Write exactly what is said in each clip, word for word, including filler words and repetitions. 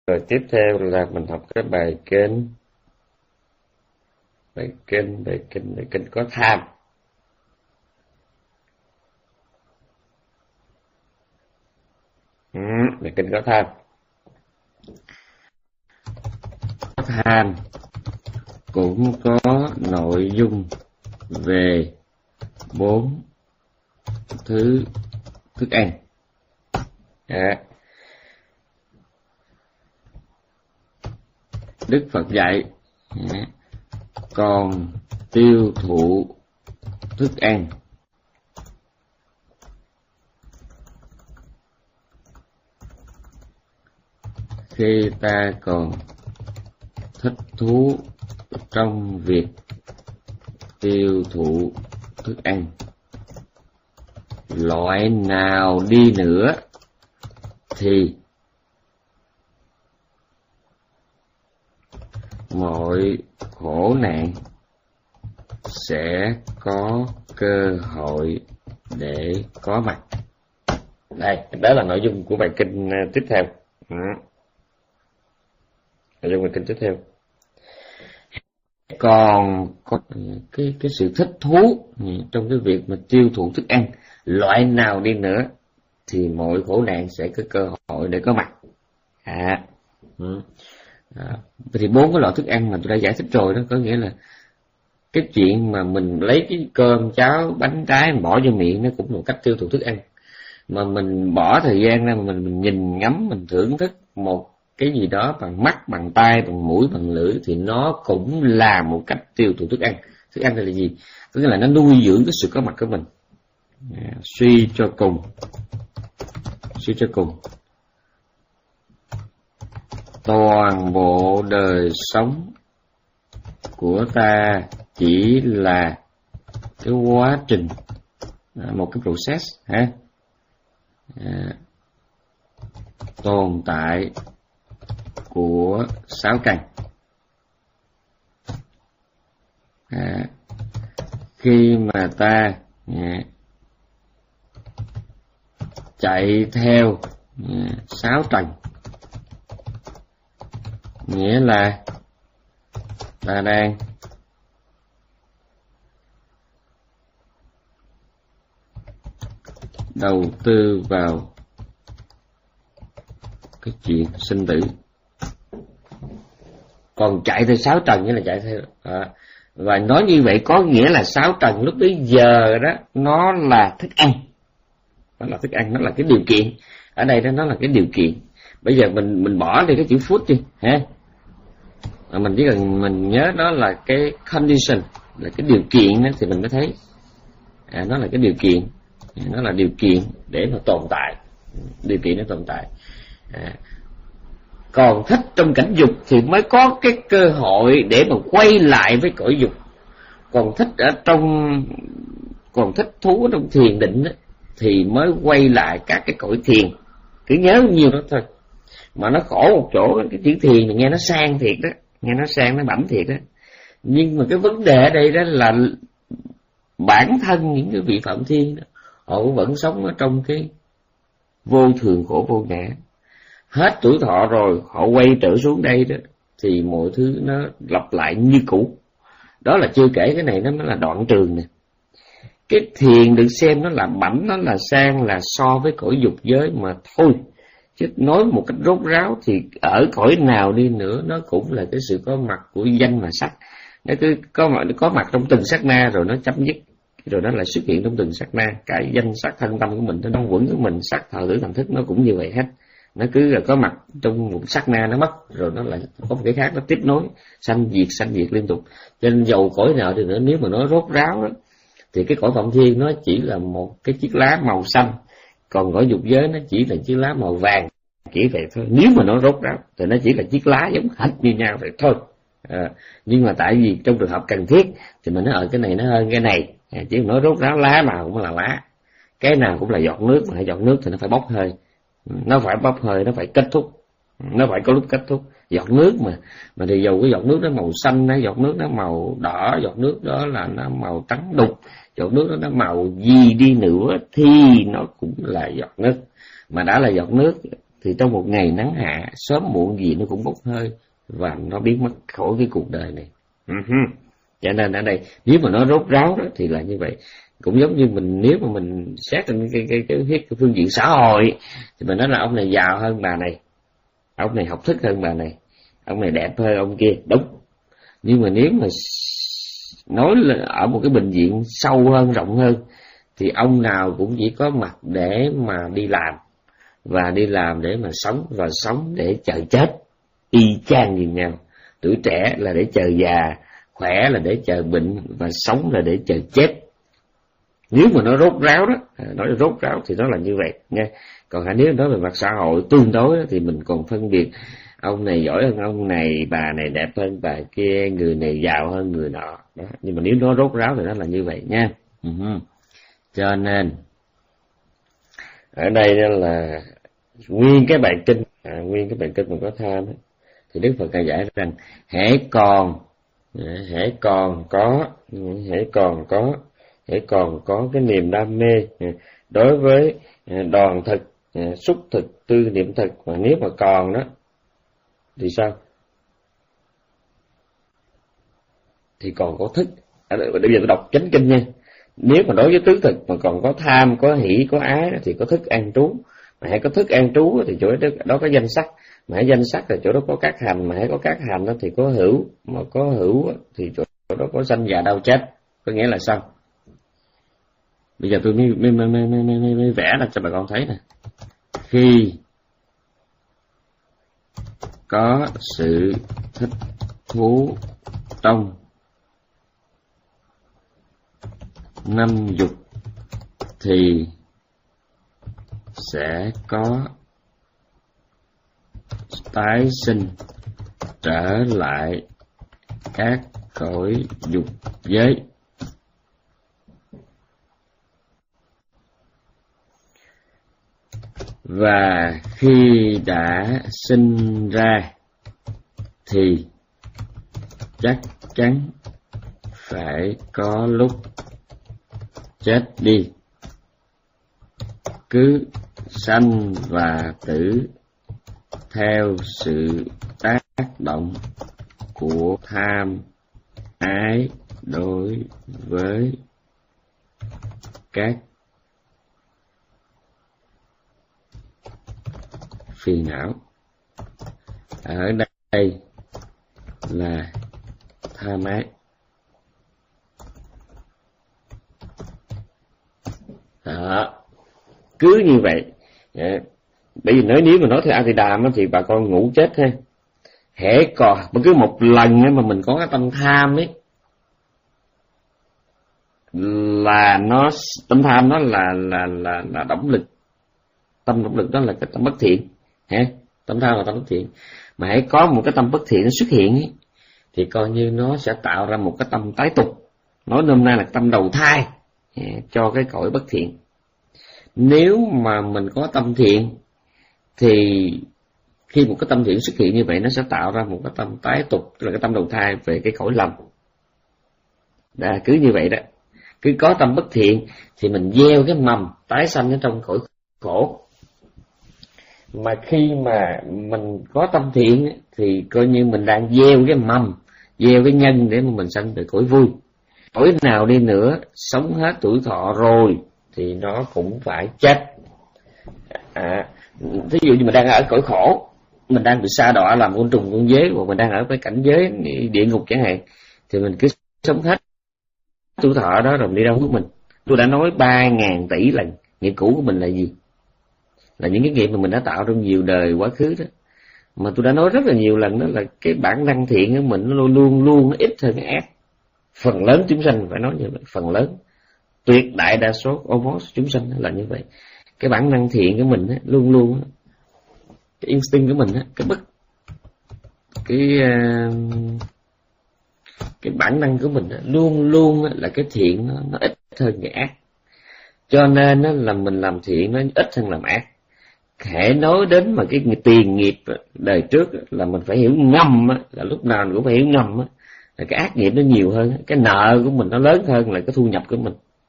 Rồi tiếp theo là mình học cái bài kinh bài kinh bài kinh bài kinh có tham. Ừ, bài kinh có tham. Tham cũng có nội dung về bốn thứ thức ăn. À, Đức Phật dạy à, còn tiêu thụ thức ăn khi ta còn thích thú trong việc tiêu thụ thức ăn loại nào đi nữa thì mọi khổ nạn sẽ có cơ hội để có mặt. Đây, đó là nội dung của bài kinh tiếp theo. Ừ. Nội dung bài kinh tiếp theo. Còn có cái cái sự thích thú trong cái việc mà tiêu thụ thức ăn loại nào đi nữa thì mọi khổ nạn sẽ có cơ hội để có mặt. À, ừ. À, thì bốn cái loại thức ăn mà tôi đã giải thích rồi đó, có nghĩa là cái chuyện mà mình lấy cái cơm cháo bánh trái mình bỏ vô miệng nó cũng là một cách tiêu thụ thức ăn, mà mình bỏ thời gian ra mà mình, mình nhìn ngắm mình thưởng thức một cái gì đó bằng mắt, bằng tai, bằng mũi, bằng lưỡi thì nó cũng là một cách tiêu thụ thức ăn. Thức ăn là gì? Tức là nó nuôi dưỡng cái sự có mặt của mình. À, suy cho cùng suy cho cùng toàn bộ đời sống của ta chỉ là cái quá trình, một cái process ha, à, tồn tại của sáu căn. À, khi mà ta à, chạy theo à, sáu trần, nghĩa là ta đang đầu tư vào cái chuyện sinh tử. Còn chạy theo sáu trần nghĩa là chạy theo à, và nói như vậy có nghĩa là sáu trần lúc bấy giờ đó nó là thức ăn, nó là thức ăn, nó là cái điều kiện. Ở đây đó nó là cái điều kiện. Bây giờ mình mình bỏ đi cái chữ food đi ha, mà mình chỉ cần mình nhớ đó là cái condition, là cái điều kiện đó, thì mình mới thấy à, nó là cái điều kiện, nó là điều kiện để mà tồn tại, điều kiện để tồn tại. À, còn thích trong cảnh dục thì mới có cái cơ hội để mà quay lại với cõi dục. Còn thích ở trong còn thích thú ở trong thiền định đó, thì mới quay lại các cái cõi thiền. Cứ nhớ nhiều đó thôi. Mà nó khổ một chỗ, cái chữ thiền thì nghe nó sang thiệt đó, nghe nó sang, nó bẩm thiệt đó. Nhưng mà cái vấn đề ở đây đó là bản thân những cái vị Phạm Thiên đó, họ vẫn sống ở trong cái vô thường khổ vô ngã. Hết tuổi thọ rồi họ quay trở xuống đây đó thì mọi thứ nó lặp lại như cũ. Đó là chưa kể cái này nó mới là đoạn trường nè. Cái thiền được xem nó là bẩm, nó là sang, là so với cõi dục giới mà thôi. Chứ nói một cách rốt ráo thì ở cõi nào đi nữa nó cũng là cái sự có mặt của danh và sắc. Nó cứ có mặt, có mặt trong từng sát na rồi nó chấm dứt, rồi nó lại xuất hiện trong từng sát na. Cái danh sắc thân tâm của mình, nó đóng quẩn của mình, sắc thọ tưởng hành thức nó cũng như vậy hết. Nó cứ là có mặt trong một sát na nó mất, rồi nó lại có một cái khác nó tiếp nối, sanh diệt sanh diệt liên tục. Cho nên dầu cõi nào thì nữa, nếu mà nó rốt ráo đó, thì cái cõi Phạm Thiên nó chỉ là một cái chiếc lá màu xanh, còn cõi dục giới nó chỉ là chiếc lá màu vàng, chỉ vậy thôi. Nếu mà nó rốt ráo thì nó chỉ là chiếc lá giống hệt như nhau vậy thôi. À, nhưng mà tại vì trong trường hợp cần thiết thì mình nói ở cái này nó hơn cái này, à, chỉ nó rốt ráo lá nào cũng là lá, cái nào cũng là giọt nước, mà giọt nước thì nó phải bốc hơi, nó phải bốc hơi, nó phải kết thúc, nó phải có lúc kết thúc. Giọt nước mà mà thì dầu cái giọt nước nó màu xanh, nó giọt nước nó màu đỏ, giọt nước đó là nó màu trắng đục, giọt nước đó nó màu gì đi nữa thì nó cũng là giọt nước. Mà đã là giọt nước thì trong một ngày nắng hạ, sớm muộn gì nó cũng bốc hơi và nó biến mất khỏi cái cuộc đời này. Uh-huh. Cho nên ở đây nếu mà nó rốt ráo đó thì là như vậy. Cũng giống như mình, nếu mà mình xét trên cái, cái, cái, cái, cái phương diện xã hội thì mình nói là ông này giàu hơn bà này, ông này học thức hơn bà này, ông này đẹp hơn ông kia, đúng. Nhưng mà nếu mà nói là ở một cái bệnh viện sâu hơn, rộng hơn, thì ông nào cũng chỉ có mặt để mà đi làm, và đi làm để mà sống, và sống để chờ chết, y chang như nhau. Tuổi trẻ là để chờ già, khỏe là để chờ bệnh, và sống là để chờ chết. Nếu mà nó rốt ráo đó, nói rốt ráo thì nó là như vậy nha. Còn nếu nói về mặt xã hội tương đối đó, thì mình còn phân biệt ông này giỏi hơn ông này, bà này đẹp hơn bà kia, người này giàu hơn người nọ đó. Nhưng mà nếu nó rốt ráo thì nó là như vậy nha. Uh-huh. Cho nên ở đây là nguyên cái bài kinh, à, nguyên cái bài kinh mà có tham ấy, thì Đức Phật đã giải rằng hễ còn hễ còn có hễ còn có hễ còn có cái niềm đam mê đối với đoàn thực, xúc thực, tư niệm thực, mà nếu mà còn đó thì sao? Thì còn có thức. À, bây giờ tôi đọc chánh kinh nha. Nếu mà đối với tứ thực mà còn có tham, có hỷ, có ái thì có thức an trú. Mà hãy có thức an trú thì chỗ đó có danh sắc. Mà hãy danh sắc là chỗ đó có các hành. Mà hãy có các hành đó thì có hữu. Mà có hữu thì chỗ đó có sanh già đau chết. Có nghĩa là sao? Bây giờ tôi mới, mới, mới, mới, mới, mới, mới vẽ ra cho bà con thấy nè. Khi có sự thích thú trong năm dục thì sẽ có tái sinh trở lại các cõi dục giới. Và khi đã sinh ra thì chắc chắn phải có lúc chết đi. Cứ sanh và tử theo sự tác động của tham ái đối với các phiền não. Ở đây là tham ái. Đó. Cứ như vậy. Bởi vì nói nếu mà nói theo A Di Đà thì bà con ngủ chết ha. Hễ còn cứ một lần mà mình có cái tâm tham ấy, là nó tâm tham nó là là là là động lực. Tâm động lực đó là cái tâm bất thiện. Ha? Tâm tham là tâm bất thiện. Mà hãy có một cái tâm bất thiện nó xuất hiện ấy, thì coi như nó sẽ tạo ra một cái tâm tái tục. Nói nôm na là tâm đầu thai cho cái cõi bất thiện. Nếu mà mình có tâm thiện thì khi một cái tâm thiện xuất hiện như vậy, nó sẽ tạo ra một cái tâm tái tục, tức là cái tâm đầu thai về cái cõi lầm. Đã, cứ như vậy đó. Cứ có tâm bất thiện thì mình gieo cái mầm tái sanh ở trong cõi khổ. Mà khi mà mình có tâm thiện thì coi như mình đang gieo cái mầm, gieo cái nhân để mà mình sanh về cõi vui. Cõi nào đi nữa, sống hết tuổi thọ rồi thì nó cũng phải chết. À, thí dụ như mình đang ở cõi khổ, mình đang bị sa đọa làm côn trùng con dế, hoặc mình đang ở cái cảnh giới địa ngục chẳng hạn, thì mình cứ sống hết tuổi thọ đó rồi đi đâu của mình. Tôi đã nói ba ngàn tỷ lần nghiệp cũ của mình là gì? Là những cái nghiệp mà mình đã tạo trong nhiều đời quá khứ đó. Mà tôi đã nói rất là nhiều lần đó là cái bản năng thiện của mình nó luôn luôn luôn nó ít hơn cái ác. Phần lớn chúng sanh phải nói như vậy, phần lớn, tuyệt đại đa số almost chúng sanh là như vậy. Cái bản năng thiện của mình á, luôn luôn á, cái instinct của mình á, cái bất cái uh, cái bản năng của mình á, luôn luôn á, là cái thiện nó, nó ít hơn cái ác. Cho nên á, là mình làm thiện nó ít hơn làm ác. Hễ nói đến mà cái tiền nghiệp đời trước là mình phải hiểu ngầm á, là lúc nào mình cũng phải hiểu ngầm á, là cái ác nghiệp nó nhiều hơn, cái nợ của mình nó lớn hơn là cái thu nhập của mình.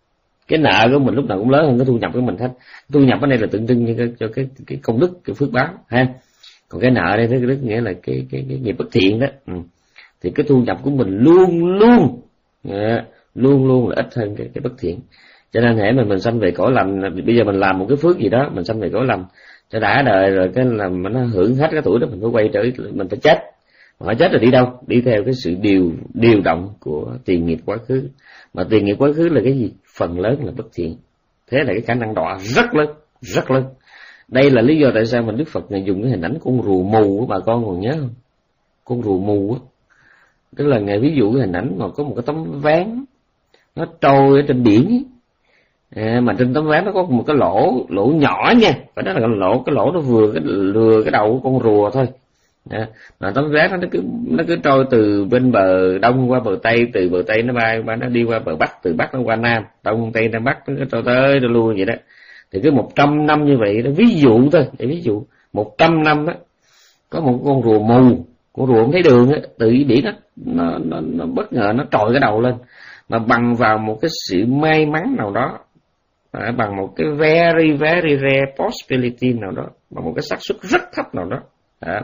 Cái nợ của mình lúc nào cũng lớn hơn cái thu nhập của mình hết. Thu nhập ở đây là tượng trưng cho, cho cái cái công đức, cái phước báo ha. Còn cái nợ đây, cái đức nghĩa là cái cái cái nghiệp bất thiện đó. Ừ. Thì cái thu nhập của mình luôn luôn yeah, luôn luôn là ít hơn cái cái bất thiện. Cho nên hễ mà mình sanh về cõi lành, bây giờ mình làm một cái phước gì đó, mình sanh về cõi lành cho đã đời rồi, cái là nó hưởng hết cái tuổi đó, mình phải quay trở, mình phải chết. Mà chết rồi đi đâu? Đi theo cái sự điều điều động của tiền nghiệp quá khứ. Mà tiền nghiệp quá khứ là cái gì? Phần lớn là bất thiện. Thế là cái khả năng đọa rất lớn, rất lớn. Đây là lý do tại sao mình Đức Phật này dùng cái hình ảnh con rùa mù của bà con còn nhớ không? Con rùa mù á, tức là Ngài ví dụ cái hình ảnh mà có một cái tấm ván nó trôi ở trên biển ấy. À, mà trên tấm ván nó có một cái lỗ lỗ nhỏ nha, phải nói là cái lỗ cái lỗ nó vừa cái vừa cái đầu của con rùa thôi. À, mà tấm ván nó cứ nó cứ trôi từ bên bờ đông qua bờ tây, từ bờ tây nó bay nó đi qua bờ bắc, từ bắc nó qua nam, đông tây nam bắc, nó cứ trôi tới nó lui vậy đó. Thì cứ một trăm năm như vậy đó, ví dụ thôi, để ví dụ một trăm năm đó có một con rùa mù, con rùa không thấy đường á, từ biển nó nó nó, nó bất ngờ nó trồi cái đầu lên, mà bằng vào một cái sự may mắn nào đó, à, bằng một cái very very rare possibility nào đó, bằng một cái xác suất rất thấp nào đó, à,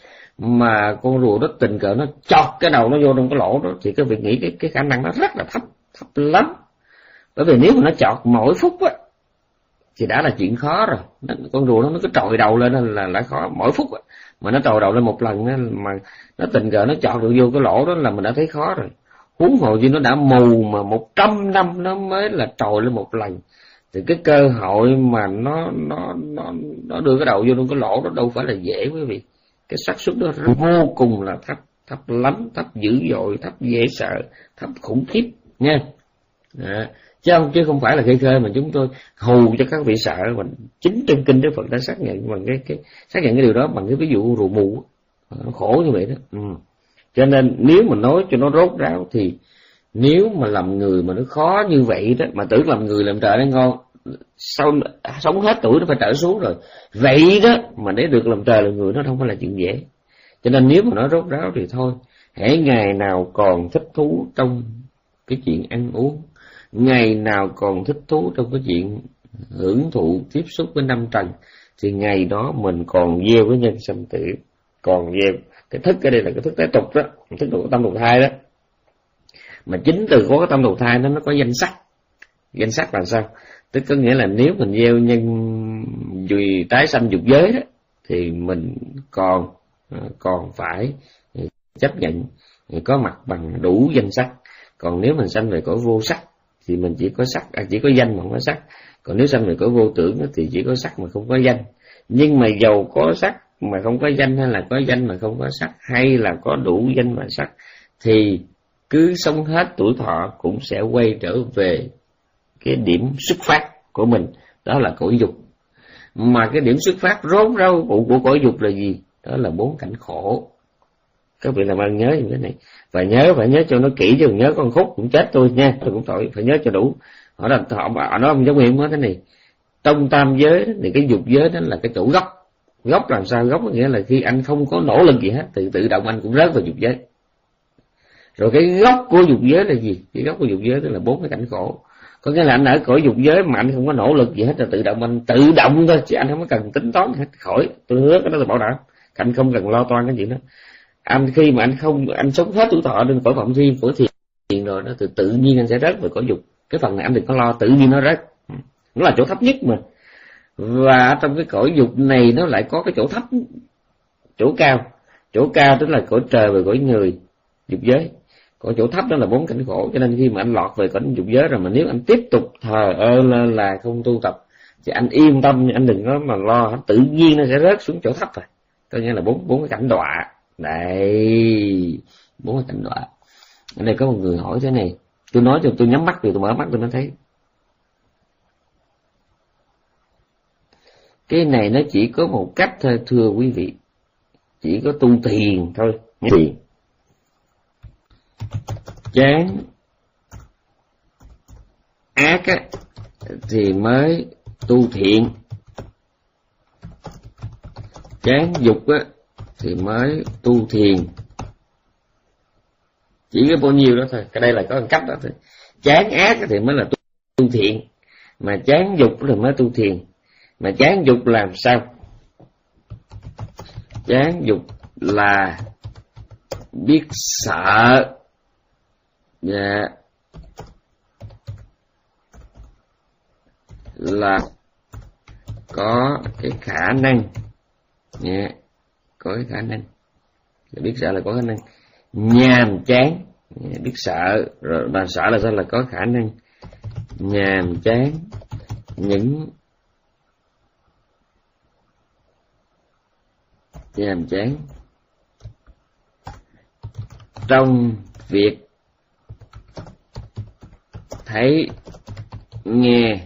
mà con rùa đó tình cờ nó chọt cái đầu nó vô trong cái lỗ đó, thì các vị nghĩ cái cái khả năng nó rất là thấp, thấp lắm. Bởi vì nếu mà nó chọt mỗi phút á thì đã là chuyện khó rồi. Con rùa nó nó cứ trồi đầu lên là là khó mỗi phút á. Mà nó trồi đầu lên một lần á, mà nó tình cờ nó chọt được vô cái lỗ đó là mình đã thấy khó rồi. Huống hồ như nó đã mù mà một trăm năm nó mới là trồi lên một lần, thì cái cơ hội mà nó nó nó nó đưa cái đầu vô trong cái lỗ đó đâu phải là dễ quý vị. Cái xác suất đó vô cùng là thấp, thấp lắm, thấp dữ dội, thấp dễ sợ, thấp khủng khiếp nha. À, chứ không chứ không phải là khơi khơi mà chúng tôi hù cho các vị sợ. Mà chính trong kinh Đức Phật đã xác nhận bằng cái cái xác nhận cái điều đó bằng cái ví dụ rùa mù, nó khổ như vậy đó. Ừ. Cho nên nếu mà nói cho nó rốt ráo thì nếu mà làm người mà nó khó như vậy đó, mà tưởng làm người làm trời nó ngon, sau sống hết tuổi nó phải trở xuống rồi. Vậy đó mà để được làm trời làm người nó không phải là chuyện dễ. Cho nên nếu mà nói rốt ráo thì thôi, hễ ngày nào còn thích thú trong cái chuyện ăn uống, ngày nào còn thích thú trong cái chuyện hưởng thụ tiếp xúc với năm trần, thì ngày đó mình còn gieo với nhân sanh tử, còn gieo cái thức ở đây là cái thức tế tục đó, thức của tâm đầu thai đó. Mà chính từ có cái tâm đầu thai đó nó có danh sắc. Danh sắc là sao? Tức có nghĩa là nếu mình gieo nhân vì tái sanh dục giới đó, thì mình còn còn phải chấp nhận có mặt bằng đủ danh sắc. Còn nếu mình sanh về cõi vô sắc thì mình chỉ có sắc, à, chỉ có danh mà không có sắc. Còn nếu sanh về cõi vô tưởng thì chỉ có sắc mà không có danh. Nhưng mà dầu có sắc mà không có danh, hay là có danh mà không có sắc, hay là có đủ danh và sắc, thì cứ sống hết tuổi thọ cũng sẽ quay trở về cái điểm xuất phát của mình, đó là cõi dục. Mà cái điểm xuất phát rốt rau của, của cõi dục là gì? Đó là bốn cảnh khổ. Các vị làm ơn nhớ những cái này, và nhớ phải nhớ cho nó kỹ, chứ nhớ con khúc cũng chết tôi nha, tôi cũng tội, phải nhớ cho đủ. Họ nói họ nói ông giáo nguyện nói thế này, trong tam giới thì cái dục giới đó là cái chỗ gốc. Gốc làm sao? Gốc có nghĩa là khi anh không có nỗ lực gì hết thì tự động anh cũng rớt vào dục giới. Rồi cái gốc của dục giới là gì? Cái gốc của dục giới đó là bốn cái cảnh khổ. Có nghĩa là anh ở cõi dục giới mà anh không có nỗ lực gì hết, là tự động anh tự động thôi, chứ anh không có cần tính toán hết. Khỏi, tôi hứa cái đó là bảo đảm, anh không cần lo toan cái chuyện đó. Anh khi mà anh không anh sống hết tuổi thọ lên cõi phạm thiên, cõi thiền rồi đó, thì tự nhiên anh sẽ rớt vào cõi dục. Cái phần này anh đừng có lo, tự nhiên nó rớt. Nó là chỗ thấp nhất mà. Và trong cái cõi dục này nó lại có cái chỗ thấp, chỗ cao. Chỗ cao tức là cõi trời và cõi người, dục giới. Còn chỗ thấp đó là bốn cảnh khổ. Cho nên khi mà anh lọt về cõi dục giới rồi, mà nếu anh tiếp tục thờ ơ là không tu tập, thì anh yên tâm, anh đừng có mà lo, tự nhiên nó sẽ rớt xuống chỗ thấp rồi. Coi như là bốn bốn cái cảnh đọa. Đây, bốn cái cảnh đọa. Ở đây có một người hỏi thế này, tôi nói cho tôi nhắm mắt rồi tôi mở mắt tôi mới thấy. Cái này nó chỉ có một cách thôi thưa quý vị, chỉ có tu thiền thôi. Thiền chán ác á, thì mới tu thiện, chán dục á, thì mới tu thiền. Chỉ có bao nhiêu đó thôi. Cái đây là có một cách đó thôi. Chán ác thì mới là tu, tu thiện. mà chán dục rồi mới tu thiền. Mà chán dục làm sao? Chán dục là biết sợ, dạ, là có cái khả năng, dạ, có cái khả năng, biết sợ là có khả năng nhàm chán, dạ, biết sợ rồi mà sợ là sao? Là có khả năng nhàm chán những nhàm chán trong việc thấy nghe,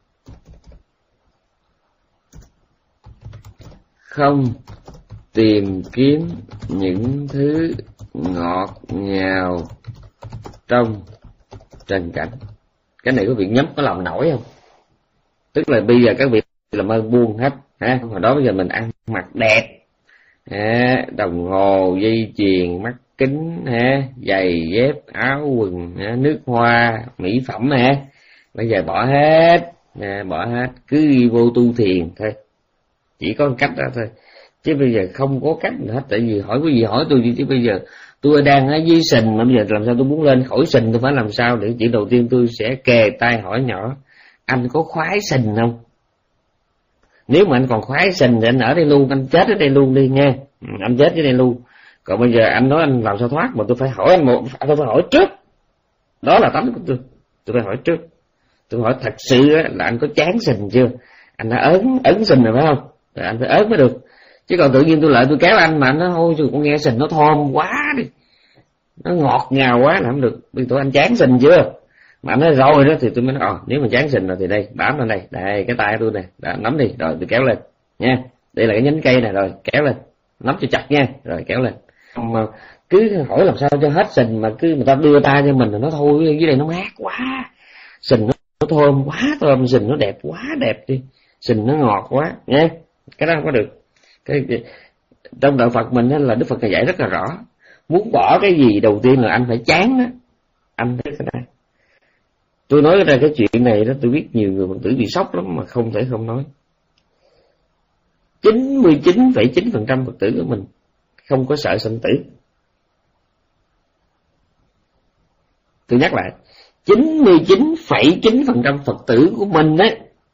không tìm kiếm những thứ ngọt ngào trong trần cảnh. Cái này có việc nhắm có lòng nổi không? Tức là bây giờ các vị làm ơn buông hết ha. Hồi đó bây giờ mình ăn mặc đẹp, ha, đồng hồ, dây chuyền, mắt kính, ha, giày dép, áo quần, ha, nước hoa, mỹ phẩm, ha. Bây giờ bỏ hết, ha, bỏ hết, cứ đi vô tu thiền thôi. Chỉ có một cách đó thôi. Chứ bây giờ không có cách nào hết. Tại vì hỏi cái gì hỏi tôi gì chứ bây giờ tôi đang ở dưới sình mà bây giờ làm sao tôi muốn lên khỏi sình, tôi phải làm sao để chuyện đầu tiên tôi sẽ kề tai hỏi nhỏ anh có khoái sình không? Nếu mà anh còn khoái sình thì anh ở đây luôn, anh chết ở đây luôn đi nha, anh chết ở đây luôn. Còn bây giờ anh nói anh làm sao thoát mà tôi phải hỏi anh một, tôi phải hỏi trước. Đó là tánh của tôi, tôi phải hỏi trước. Tôi hỏi thật sự là anh có chán sình chưa? Anh đã ớn ấn sình rồi phải không? Rồi anh phải ớn mới được. Chứ còn tự nhiên tôi lại tôi kéo anh mà anh nói thôi con nghe sình nó thơm quá đi, nó ngọt ngào quá là không được. Bây giờ anh chán sình chưa? Mà anh nói rồi đó thì tôi mới nói ờ nếu mà chán sình rồi thì đây bám lên đây, đây cái tay tôi này, đã, nắm đi rồi tôi kéo lên nha. Đây là cái nhánh cây này rồi kéo lên, nắm cho chặt nha, rồi kéo lên. Mà cứ hỏi làm sao cho hết sình mà cứ người ta đưa tay cho mình rồi nó thôi dưới đây nó mát quá, sình nó, nó thơm quá, thơm sình nó đẹp quá đẹp đi, sình nó ngọt quá nha. Cái đó không có được. Cái, cái trong đạo Phật mình là Đức Phật dạy rất là rõ, muốn bỏ cái gì đầu tiên là anh phải chán đó. Anh thấy cái này tôi nói ra cái chuyện này đó, tôi biết nhiều người Phật tử bị sốc lắm mà không thể không nói. chín mươi chín phẩy chín phần trăm Phật tử của mình không có sợ sanh tử. Tôi nhắc lại, chín mươi chín phẩy chín phần trăm Phật tử của mình đấy,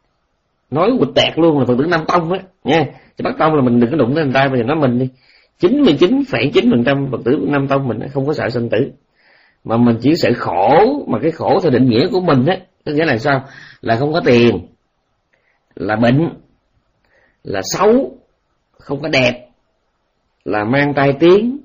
nói quịch tẹt luôn là Phật tử Nam Tông á nha. Chứ Bắc Tông là mình đừng có đụng tới người ta, bây giờ nói mình đi. chín mươi chín phẩy chín phần trăm Phật tử của Nam Tông mình không có sợ sanh tử, mà mình chỉ sợ khổ, mà cái khổ theo định nghĩa của mình á, có nghĩa là sao? Là không có tiền, là bệnh, là xấu, không có đẹp, là mang tai tiếng,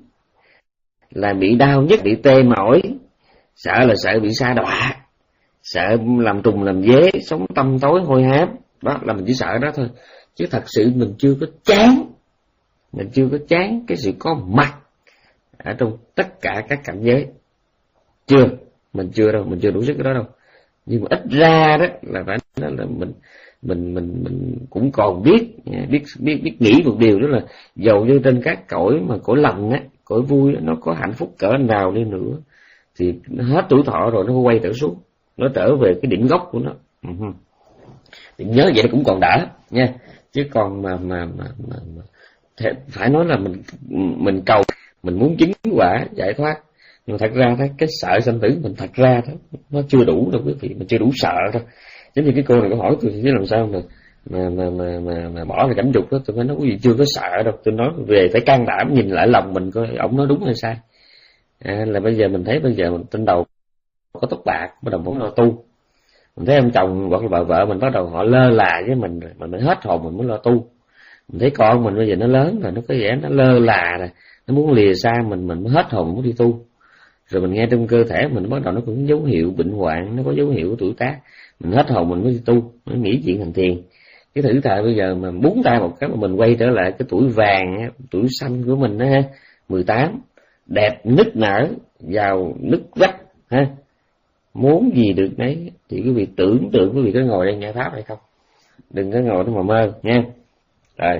là bị đau nhất, bị tê mỏi, sợ là sợ bị sa đọa, sợ làm trùng làm dế, sống tăm tối hôi hám. Đó là mình chỉ sợ đó thôi, chứ thật sự mình chưa có chán, mình chưa có chán cái sự có mặt ở trong tất cả các cảnh giới. Chưa, mình chưa đâu, mình chưa đủ sức cái đó đâu. Nhưng mà ít ra đó là phải nói là mình mình mình mình cũng còn biết biết biết biết nghĩ một điều, đó là dầu như trên các cõi mà cõi lành á, cõi vui đó, nó có hạnh phúc cỡ nào đi nữa thì hết tuổi thọ rồi nó quay trở xuống, nó trở về cái điểm gốc của nó. Uh-huh. Thì nhớ vậy cũng còn đỡ nha. Chứ còn mà mà mà, mà, mà phải nói là mình mình cầu, mình muốn chứng quả giải thoát, nhưng thật ra đó, cái sợ sanh tử mình thật ra đó nó chưa đủ đâu quý vị, mình chưa đủ sợ đâu. Giống như cái cô này có hỏi tôi chứ làm sao mà mà mà mà mà, mà bỏ ra cảnh dục đó, tôi mới nói quý vị chưa có sợ đâu. Tôi nói về phải can đảm nhìn lại lòng mình coi ổng nói đúng hay sai. À, là bây giờ mình thấy bây giờ mình trên đầu có tóc bạc, bắt đầu muốn lo tu. Mình thấy ông chồng hoặc là bà vợ mình bắt đầu họ lơ là với mình rồi, mình mới hết hồn mình muốn lo tu. Mình thấy con mình bây giờ nó lớn rồi, nó có vẻ nó lơ là rồi, nó muốn lìa xa mình, mình mới hết hồn mình muốn đi tu. Rồi mình nghe trong cơ thể mình bắt đầu nó cũng dấu hiệu bệnh hoạn, nó có dấu hiệu của tuổi tác, mình hết hồn mình mới đi tu, nó nghĩ chuyện thành tiền. Cái thử thời bây giờ mà búng tay một cái mà mình quay trở lại cái tuổi vàng, tuổi xanh của mình đó ha, mười tám, đẹp nức nở, giàu nức vách ha, muốn gì được nấy. Thì quý vị tưởng tượng quý vị có ngồi đây nghe pháp hay không? Đừng có ngồi đó mà mơ nha. Rồi,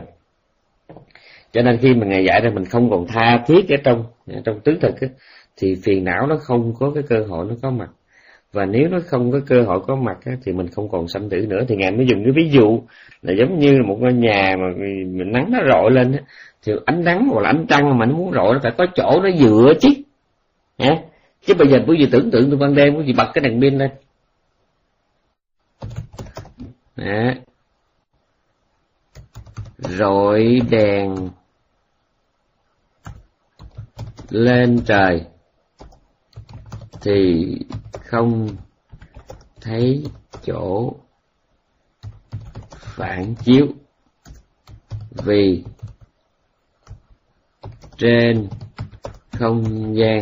cho nên khi mà Ngài dạy ra mình không còn tha thiết ở trong trong tứ thực á, thì phiền não nó không có cái cơ hội nó có mặt. và nếu nó không có cơ hội có mặt á, thì mình không còn sanh tử nữa. Thì Ngài mới dùng cái ví dụ là giống như là một ngôi nhà mà nắng nó rọi lên á, thì ánh nắng hoặc là ánh trăng mà nó muốn rọi nó phải có chỗ nó dựa chứ. Hả? Chứ bây giờ quý vị tưởng tượng từ ban đêm quý vị bật cái đèn pin lên. Đó. Rọi đèn lên trời thì không thấy chỗ phản chiếu, vì trên không gian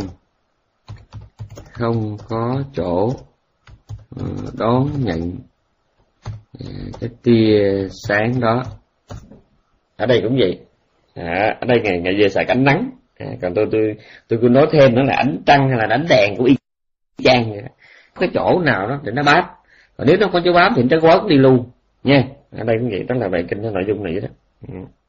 không có chỗ đón nhận cái tia sáng đó. Ở đây cũng vậy. À, ở đây ngày ngày về xài ánh nắng. À, còn tôi tôi tôi cứ nói thêm nữa là ánh trăng hay là ánh đèn của y chang vậy đó. Có cái chỗ nào đó để nó bám. Còn nếu nó có chỗ bám thì nó quấn đi luôn nha. Ở đây cũng vậy, đó là bài kinh cái nội dung này đó. Ừ.